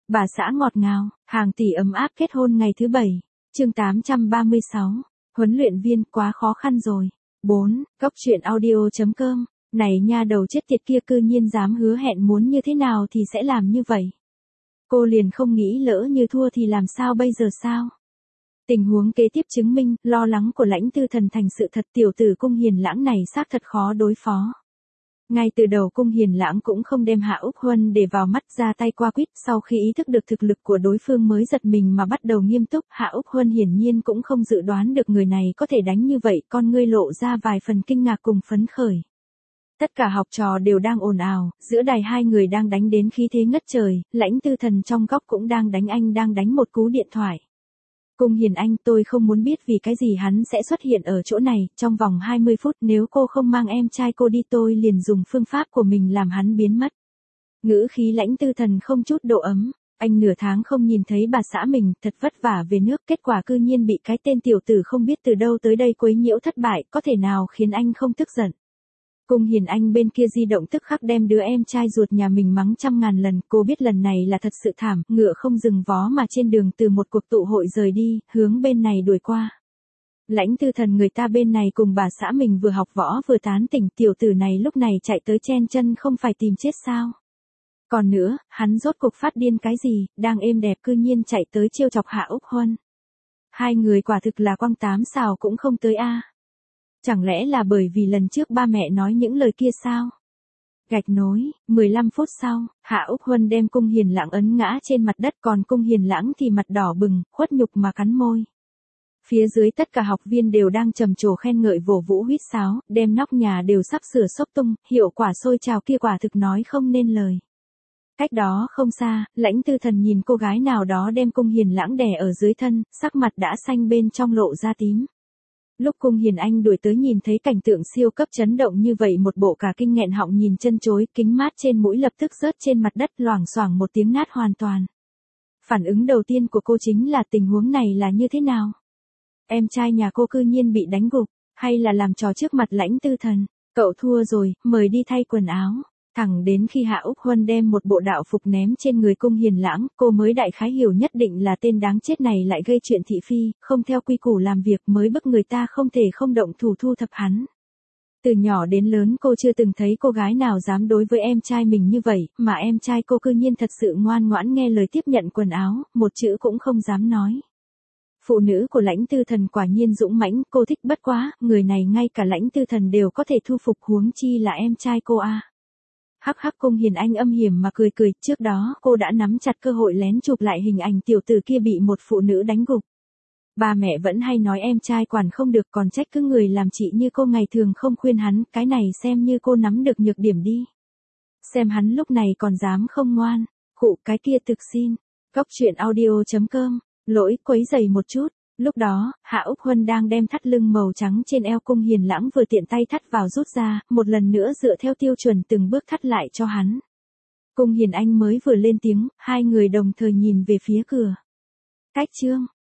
Bà xã ngọt ngào, hàng tỷ ấm áp kết hôn ngày thứ 7. Chương 836. Huấn luyện viên quá khó khăn rồi. 4. Góc truyện audio.com. Này nha, đầu chết tiệt kia cư nhiên dám hứa hẹn muốn như thế nào thì sẽ làm như vậy. Cô liền không nghĩ lỡ như thua thì làm sao bây giờ sao? Tình huống kế tiếp chứng minh, lo lắng của Lãnh Tư Thần thành sự thật. Tiểu tử Cung Hiền Lãng này xác thật khó đối phó. Ngay từ đầu Cung Hiền Lãng cũng không đem Hạ Úc Huân để vào mắt, ra tay qua quýt. Sau khi ý thức được thực lực của đối phương mới giật mình mà bắt đầu nghiêm túc. Hạ Úc Huân hiển nhiên cũng không dự đoán được người này có thể đánh như vậy, con ngươi lộ ra vài phần kinh ngạc cùng phấn khởi. Tất cả học trò đều đang ồn ào, giữa đài hai người đang đánh đến khí thế ngất trời, Lãnh Tư Thần trong góc cũng đang đánh một cú điện thoại. Cung Hiền Anh, tôi không muốn biết vì cái gì hắn sẽ xuất hiện ở chỗ này, trong vòng 20 phút nếu cô không mang em trai cô đi tôi liền dùng phương pháp của mình làm hắn biến mất. Ngữ khí Lãnh Tư Thần không chút độ ấm, anh nửa tháng không nhìn thấy bà xã mình, thật vất vả về nước, kết quả cư nhiên bị cái tên tiểu tử không biết từ đâu tới đây quấy nhiễu thất bại, có thể nào khiến anh không tức giận. Cung Hiền Anh bên kia di động tức khắc đem đứa em trai ruột nhà mình mắng 100.000 lần, cô biết lần này là thật sự thảm, ngựa không dừng vó mà trên đường từ một cuộc tụ hội rời đi, hướng bên này đuổi qua. Lãnh Tư Thần người ta bên này cùng bà xã mình vừa học võ vừa tán tỉnh, tiểu tử này lúc này chạy tới chen chân không phải tìm chết sao? Còn nữa, hắn rốt cuộc phát điên cái gì, đang êm đẹp cư nhiên chạy tới trêu chọc Hạ Úc Huân. Hai người quả thực là quăng tám xào cũng không tới a. Chẳng lẽ là bởi vì lần trước ba mẹ nói những lời kia sao? Gạch nối, 15 phút sau, Hạ Úc Huân đem Cung Hiền Lãng ấn ngã trên mặt đất, còn Cung Hiền Lãng thì mặt đỏ bừng, khuất nhục mà cắn môi. Phía dưới tất cả học viên đều đang trầm trồ khen ngợi vỗ vũ huýt sáo, đem nóc nhà đều sắp sửa xốc tung, hiệu quả sôi trào kia quả thực nói không nên lời. Cách đó không xa, Lãnh Tư Thần nhìn cô gái nào đó đem Cung Hiền Lãng đè ở dưới thân, sắc mặt đã xanh bên trong lộ ra tím. Lúc Cung Hiền Anh đuổi tới nhìn thấy cảnh tượng siêu cấp chấn động như vậy, một bộ cả kinh nghẹn họng nhìn chân chối, kính mát trên mũi lập tức rớt trên mặt đất, loảng xoảng một tiếng nát hoàn toàn. Phản ứng đầu tiên của cô chính là tình huống này là như thế nào? Em trai nhà cô cư nhiên bị đánh gục, hay là làm trò trước mặt Lãnh Tư Thần? Cậu thua rồi, mời đi thay quần áo. Thẳng đến khi Hạ Úc Huân đem một bộ đạo phục ném trên người Cung Hiền Lãng, cô mới đại khái hiểu nhất định là tên đáng chết này lại gây chuyện thị phi, không theo quy củ làm việc, mới bức người ta không thể không động thủ thu thập hắn. Từ nhỏ đến lớn cô chưa từng thấy cô gái nào dám đối với em trai mình như vậy, mà em trai cô cư nhiên thật sự ngoan ngoãn nghe lời tiếp nhận quần áo, một chữ cũng không dám nói. Phụ nữ của Lãnh Tư Thần quả nhiên dũng mãnh, cô thích bất quá, người này ngay cả Lãnh Tư Thần đều có thể thu phục, huống chi là em trai cô a. Hắc hắc, Cung Hiền Anh âm hiểm mà cười cười, trước đó cô đã nắm chặt cơ hội lén chụp lại hình ảnh tiểu tử kia bị một phụ nữ đánh gục. Ba mẹ vẫn hay nói em trai quản không được, còn trách cứ người làm chị như cô ngày thường không khuyên hắn, cái này xem như cô nắm được nhược điểm đi. Xem hắn lúc này còn dám không ngoan, khụ cái kia thực xin. Góc truyện audio.com, lỗi quấy rầy một chút. Lúc đó, Hạ Úc Huân đang đem thắt lưng màu trắng trên eo Cung Hiền Lãng vừa tiện tay thắt vào rút ra, một lần nữa dựa theo tiêu chuẩn từng bước thắt lại cho hắn. Cung Hiền Anh mới vừa lên tiếng, hai người đồng thời nhìn về phía cửa. Cách chương.